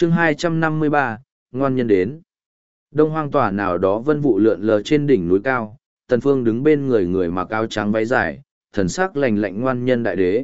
Chương 253, ngoan nhân đến. Đông hoang tỏa nào đó vân vụ lượn lờ trên đỉnh núi cao, Tần Phương đứng bên người người mặc áo trắng váy dài, thần sắc lạnh lạnh ngoan nhân đại đế.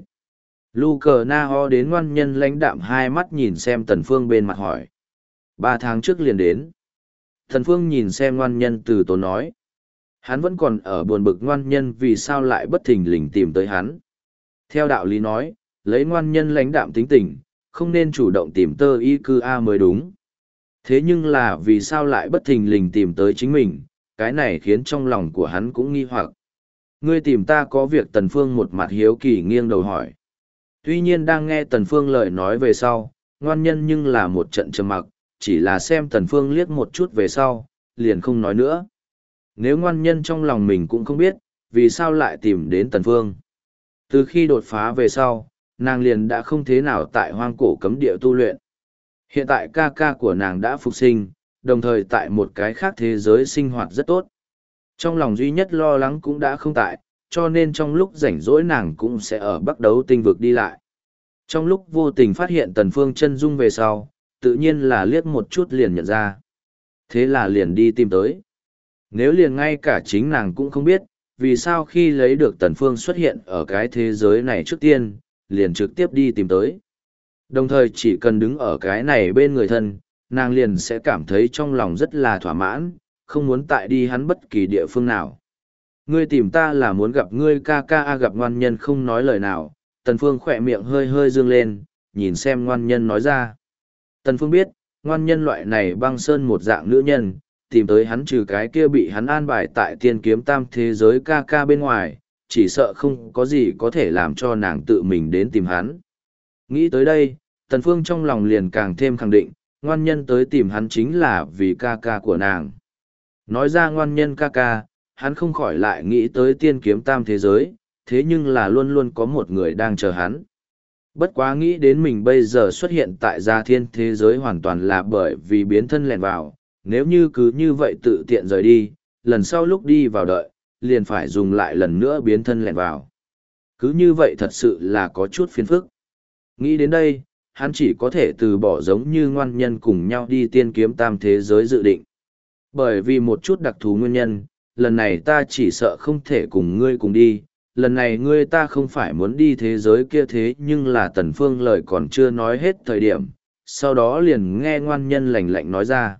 Lu cờ na ho đến ngoan nhân lãnh đạm hai mắt nhìn xem Tần Phương bên mặt hỏi. 3 tháng trước liền đến. Tần Phương nhìn xem ngoan nhân từ tốn nói. Hắn vẫn còn ở buồn bực ngoan nhân vì sao lại bất thình lình tìm tới hắn. Theo đạo lý nói, lấy ngoan nhân lãnh đạm tính tình, không nên chủ động tìm tơ y cư a mới đúng. Thế nhưng là vì sao lại bất thình lình tìm tới chính mình, cái này khiến trong lòng của hắn cũng nghi hoặc. Ngươi tìm ta có việc? Tần Phương một mặt hiếu kỳ nghiêng đầu hỏi. Tuy nhiên đang nghe Tần Phương lời nói về sau, ngoan nhân nhưng là một trận trầm mặc, chỉ là xem Tần Phương liếc một chút về sau, liền không nói nữa. Nếu ngoan nhân trong lòng mình cũng không biết, vì sao lại tìm đến Tần Phương. Từ khi đột phá về sau, nàng liền đã không thế nào tại hoang cổ cấm địa tu luyện. Hiện tại ca ca của nàng đã phục sinh, đồng thời tại một cái khác thế giới sinh hoạt rất tốt. Trong lòng duy nhất lo lắng cũng đã không tại, cho nên trong lúc rảnh rỗi nàng cũng sẽ ở Bắc Đấu tinh vực đi lại. Trong lúc vô tình phát hiện Tần Phương chân dung về sau, tự nhiên là liếc một chút liền nhận ra. Thế là liền đi tìm tới. Nếu liền ngay cả chính nàng cũng không biết, vì sao khi lấy được Tần Phương xuất hiện ở cái thế giới này trước tiên, liền trực tiếp đi tìm tới. Đồng thời chỉ cần đứng ở cái này bên người thân, nàng liền sẽ cảm thấy trong lòng rất là thỏa mãn, không muốn tại đi hắn bất kỳ địa phương nào. Ngươi tìm ta là muốn gặp ngươi ca ca a. Gặp ngoan nhân không nói lời nào, Tần Phương khỏe miệng hơi hơi dương lên, nhìn xem ngoan nhân nói ra. Tần Phương biết, ngoan nhân loại này băng sơn một dạng nữ nhân, tìm tới hắn trừ cái kia bị hắn an bài tại tiên kiếm tam thế giới ca ca bên ngoài, chỉ sợ không có gì có thể làm cho nàng tự mình đến tìm hắn. Nghĩ tới đây, Tần Phương trong lòng liền càng thêm khẳng định, ngoan nhân tới tìm hắn chính là vì ca ca của nàng. Nói ra ngoan nhân ca ca, hắn không khỏi lại nghĩ tới tiên kiếm tam thế giới, thế nhưng là luôn luôn có một người đang chờ hắn. Bất quá nghĩ đến mình bây giờ xuất hiện tại gia thiên thế giới hoàn toàn là bởi vì biến thân lẻn vào, nếu như cứ như vậy tự tiện rời đi, lần sau lúc đi vào đợi, liền phải dùng lại lần nữa biến thân lẻn vào. Cứ như vậy thật sự là có chút phiền phức. Nghĩ đến đây, hắn chỉ có thể từ bỏ giống như ngoan nhân cùng nhau đi tiên kiếm tam thế giới dự định. Bởi vì một chút đặc thù nguyên nhân, lần này ta chỉ sợ không thể cùng ngươi cùng đi, lần này ngươi ta không phải muốn đi thế giới kia thế nhưng là Tần Phương lời còn chưa nói hết thời điểm, sau đó liền nghe ngoan nhân lạnh lạnh nói ra.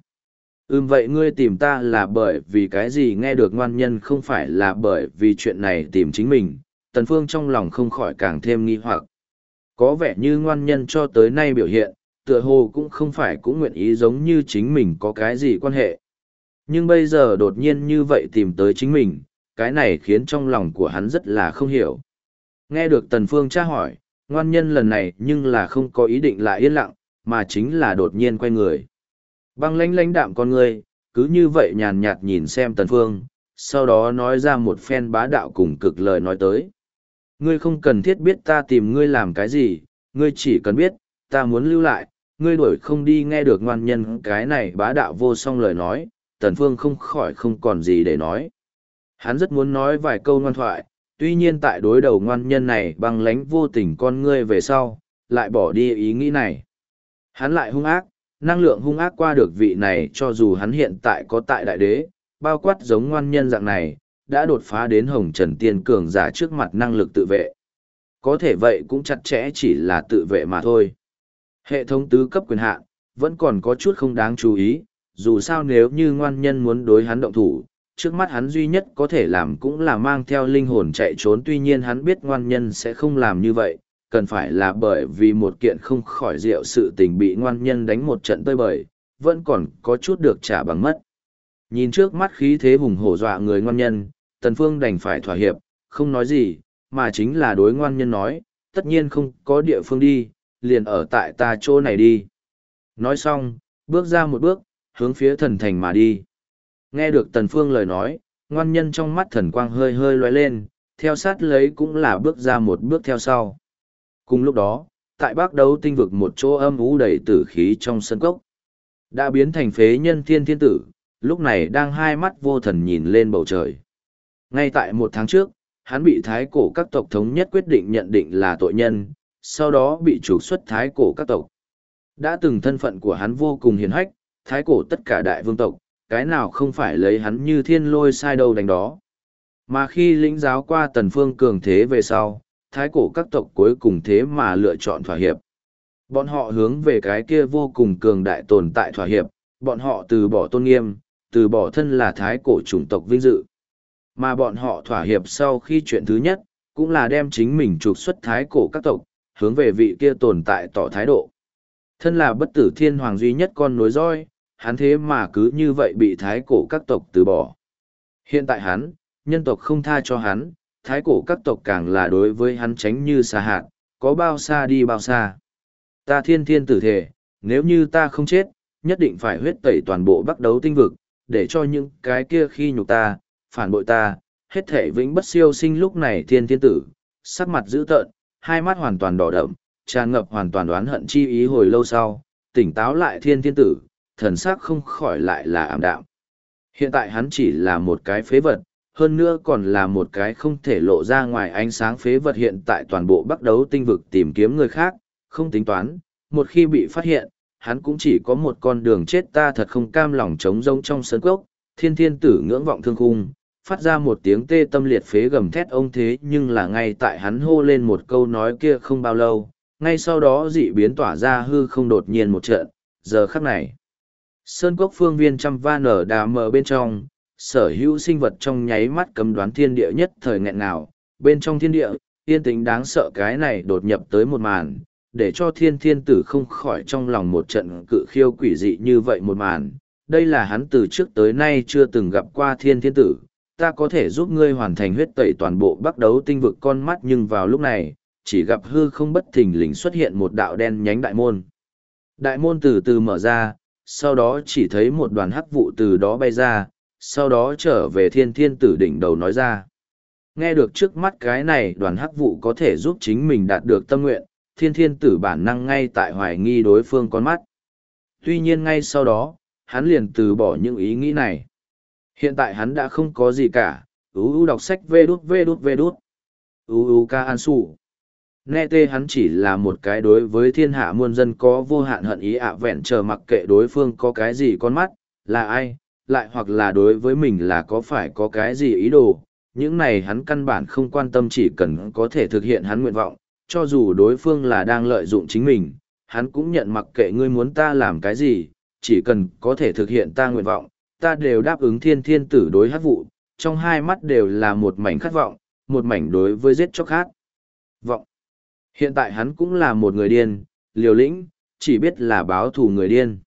Vậy ngươi tìm ta là bởi vì cái gì? Nghe được ngoan nhân không phải là bởi vì chuyện này tìm chính mình, Tần Phương trong lòng không khỏi càng thêm nghi hoặc. Có vẻ như ngoan nhân cho tới nay biểu hiện, tựa hồ cũng không phải cũng nguyện ý giống như chính mình có cái gì quan hệ. Nhưng bây giờ đột nhiên như vậy tìm tới chính mình, cái này khiến trong lòng của hắn rất là không hiểu. Nghe được Tần Phương tra hỏi, ngoan nhân lần này nhưng là không có ý định lại yên lặng, mà chính là đột nhiên quay người. Băng lãnh lãnh đạm con người, cứ như vậy nhàn nhạt nhìn xem Tần Phương, sau đó nói ra một phen bá đạo cùng cực lời nói tới. Ngươi không cần thiết biết ta tìm ngươi làm cái gì, ngươi chỉ cần biết, ta muốn lưu lại, ngươi đuổi không đi. Nghe được ngoan nhân cái này bá đạo vô song lời nói, Tần Phương không khỏi không còn gì để nói. Hắn rất muốn nói vài câu ngoan thoại, tuy nhiên tại đối đầu ngoan nhân này băng lãnh vô tình con ngươi về sau, lại bỏ đi ý nghĩ này. Hắn lại hung ác, năng lượng hung ác qua được vị này cho dù hắn hiện tại có tại đại đế, bao quát giống ngoan nhân dạng này, đã đột phá đến hồng trần tiên cường giả trước mặt năng lực tự vệ. Có thể vậy cũng chặt chẽ chỉ là tự vệ mà thôi. Hệ thống tứ cấp quyền hạn vẫn còn có chút không đáng chú ý, dù sao nếu như ngoan nhân muốn đối hắn động thủ, trước mắt hắn duy nhất có thể làm cũng là mang theo linh hồn chạy trốn. Tuy nhiên hắn biết ngoan nhân sẽ không làm như vậy, cần phải là bởi vì một kiện không khỏi rượu sự tình bị ngoan nhân đánh một trận tơi bời, vẫn còn có chút được trả bằng mất. Nhìn trước mắt khí thế hùng hổ dọa người ngoan nhân, Tần Phương đành phải thỏa hiệp, không nói gì, mà chính là đối ngoan nhân nói, tất nhiên không có địa phương đi, liền ở tại ta chỗ này đi. Nói xong, bước ra một bước, hướng phía thần thành mà đi. Nghe được Tần Phương lời nói, ngoan nhân trong mắt thần quang hơi hơi lóe lên, theo sát lấy cũng là bước ra một bước theo sau. Cùng lúc đó, tại Bắc Đấu tinh vực một chỗ âm u đầy tử khí trong sân cốc, đã biến thành phế nhân thiên thiên tử, lúc này đang hai mắt vô thần nhìn lên bầu trời. Ngay tại 1 tháng trước, hắn bị thái cổ các tộc thống nhất quyết định nhận định là tội nhân, sau đó bị trục xuất thái cổ các tộc. Đã từng thân phận của hắn vô cùng hiền hách, thái cổ tất cả đại vương tộc, cái nào không phải lấy hắn như thiên lôi sai đâu đánh đó. Mà khi lĩnh giáo qua Tần Phương cường thế về sau, thái cổ các tộc cuối cùng thế mà lựa chọn thỏa hiệp. Bọn họ hướng về cái kia vô cùng cường đại tồn tại thỏa hiệp, bọn họ từ bỏ tôn nghiêm, từ bỏ thân là thái cổ chủng tộc vinh dự. Mà bọn họ thỏa hiệp sau khi chuyện thứ nhất, cũng là đem chính mình trục xuất thái cổ các tộc, hướng về vị kia tồn tại tỏ thái độ. Thân là bất tử thiên hoàng duy nhất con nối roi, hắn thế mà cứ như vậy bị thái cổ các tộc từ bỏ. Hiện tại hắn, nhân tộc không tha cho hắn, thái cổ các tộc càng là đối với hắn tránh như xa hạt, có bao xa đi bao xa. Ta thiên thiên tử thể, nếu như ta không chết, nhất định phải huyết tẩy toàn bộ Bắc Đấu tinh vực, để cho những cái kia khi nhục ta, phản bội ta, hết thể vĩnh bất siêu sinh. Lúc này thiên thiên tử, sắc mặt dữ tợn, hai mắt hoàn toàn đỏ đậm, tràn ngập hoàn toàn oán hận chi ý. Hồi lâu sau, tỉnh táo lại thiên thiên tử, thần sắc không khỏi lại là ảm đạm. Hiện tại hắn chỉ là một cái phế vật, hơn nữa còn là một cái không thể lộ ra ngoài ánh sáng phế vật. Hiện tại toàn bộ Bắc Đấu tinh vực tìm kiếm người khác, không tính toán, một khi bị phát hiện, hắn cũng chỉ có một con đường chết. Ta thật không cam lòng trống rỗng trong sơn cốc. Thiên thiên tử ngưỡng vọng thương khung, phát ra một tiếng tê tâm liệt phế gầm thét ông. Thế nhưng là ngay tại hắn hô lên một câu nói kia không bao lâu, ngay sau đó dị biến tỏa ra hư không đột nhiên một trận. Giờ khắc này, sơn cốc phương viên trăm va nở đà mờ bên trong, sở hữu sinh vật trong nháy mắt cấm đoán, thiên địa nhất thời nghẹn ngào. Bên trong thiên địa, yên tĩnh đáng sợ. Cái này đột nhập tới một màn, để cho thiên thiên tử không khỏi trong lòng một trận cự khiêu quỷ dị như vậy một màn. Đây là hắn từ trước tới nay chưa từng gặp qua. Thiên thiên tử, ta có thể giúp ngươi hoàn thành huyết tẩy toàn bộ Bắc Đấu tinh vực con mắt. Nhưng vào lúc này, chỉ gặp hư không bất thình lình xuất hiện một đạo đen nhánh đại môn. Đại môn từ từ mở ra, sau đó chỉ thấy một đoàn hắc vụ từ đó bay ra, sau đó trở về thiên thiên tử đỉnh đầu nói ra. Nghe được trước mắt cái này đoàn hắc vụ có thể giúp chính mình đạt được tâm nguyện, thiên thiên tử bản năng ngay tại hoài nghi đối phương con mắt. Tuy nhiên ngay sau đó, hắn liền từ bỏ những ý nghĩ này. Hiện tại hắn đã không có gì cả, đọc sách vê đút. Ca An Su. Nghe tê hắn chỉ là một cái đối với thiên hạ muôn dân có vô hạn hận ý vẹn chờ mặc kệ đối phương có cái gì con mắt, là ai, lại hoặc là đối với mình là có phải có cái gì ý đồ. Những này hắn căn bản không quan tâm, chỉ cần có thể thực hiện hắn nguyện vọng, cho dù đối phương là đang lợi dụng chính mình, hắn cũng nhận mặc kệ ngươi muốn ta làm cái gì, chỉ cần có thể thực hiện ta nguyện vọng, ta đều đáp ứng. Thiên thiên tử đối hắc vụ, trong hai mắt đều là một mảnh khát vọng, một mảnh đối với giết chóc khát vọng. Hiện tại hắn cũng là một người điên, liều lĩnh, chỉ biết là báo thù người điên.